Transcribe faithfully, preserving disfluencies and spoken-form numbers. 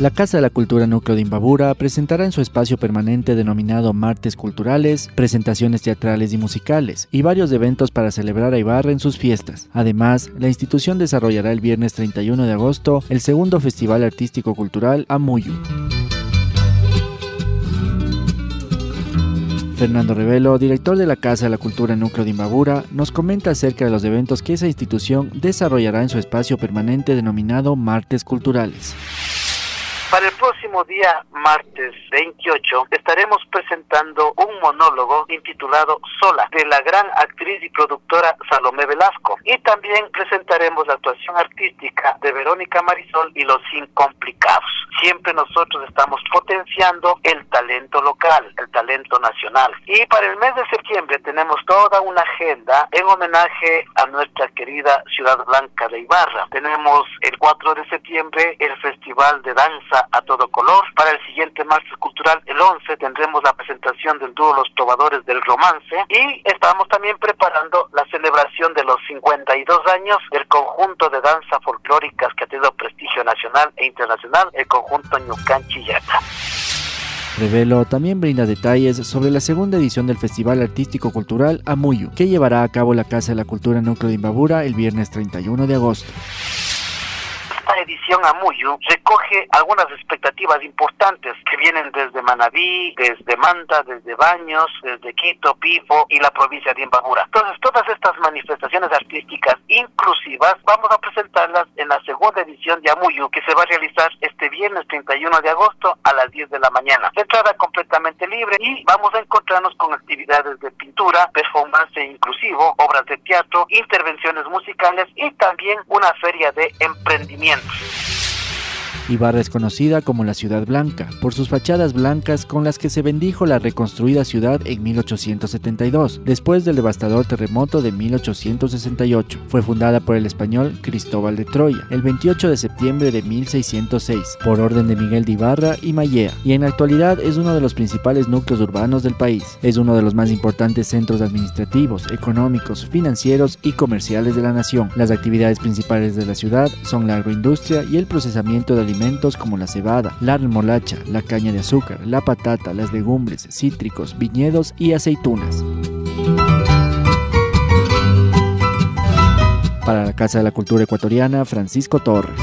La Casa de la Cultura Núcleo de Imbabura presentará en su espacio permanente denominado Martes Culturales, presentaciones teatrales y musicales, y varios eventos para celebrar a Ibarra en sus fiestas. Además, la institución desarrollará el viernes treinta y uno de agosto el segundo Festival Artístico Cultural Amuyu. Fernando Revelo, director de la Casa de la Cultura Núcleo de Imbabura, nos comenta acerca de los eventos que esa institución desarrollará en su espacio permanente denominado Martes Culturales. Para el próximo día, martes veintiocho, estaremos presentando un monólogo intitulado Sola, de la gran actriz y productora Salomé Velasco. Y también presentaremos la actuación artística de Verónica Marisol y Los Incomplicados. Siempre nosotros estamos potenciando el talento local, el talento nacional. Y para el mes de septiembre tenemos toda una agenda en homenaje a nuestra querida Ciudad Blanca de Ibarra. Tenemos el cuatro de septiembre el Festival de Danza a todo color. Para el siguiente martes cultural, el once, tendremos la presentación del dúo Los Trovadores del Romance, y estamos también preparando la celebración de los cincuenta y dos años del conjunto de danza folclóricas que ha tenido prestigio nacional e internacional, el conjunto Ñucan Chillata. Revelo también brinda detalles sobre la segunda edición del Festival Artístico Cultural Amuyu, que llevará a cabo la Casa de la Cultura Núcleo de Imbabura el viernes treinta y uno de agosto. Esta edición Amuyu recoge algunas expectativas importantes que vienen desde Manabí, desde Manta, desde Baños, desde Quito, Pipo y la provincia de Imbabura. Entonces, todas estas manifestaciones artísticas inclusivas vamos a presentarlas en la segunda edición de Amuyu, que se va a realizar este viernes treinta y uno de agosto a las diez de la mañana. La entrada completamente libre, y vamos a encontrarnos con actividades de pintura, performance inclusivo, obras de teatro, intervenciones musicales y también una feria de emprendimiento. Ibarra es conocida como la Ciudad Blanca por sus fachadas blancas con las que se bendijo la reconstruida ciudad en mil ochocientos setenta y dos, después del devastador terremoto de mil ochocientos sesenta y ocho. Fue fundada por el español Cristóbal de Troya el veintiocho de septiembre de mil seiscientos seis, por orden de Miguel de Ibarra y Mallea, y en la actualidad es uno de los principales núcleos urbanos del país. Es uno de los más importantes centros administrativos, económicos, financieros y comerciales de la nación. Las actividades principales de la ciudad son la agroindustria y el procesamiento de alimentos alimentos como la cebada, la remolacha, la caña de azúcar, la patata, las legumbres, cítricos, viñedos y aceitunas. Para la Casa de la Cultura Ecuatoriana, Francisco Torres.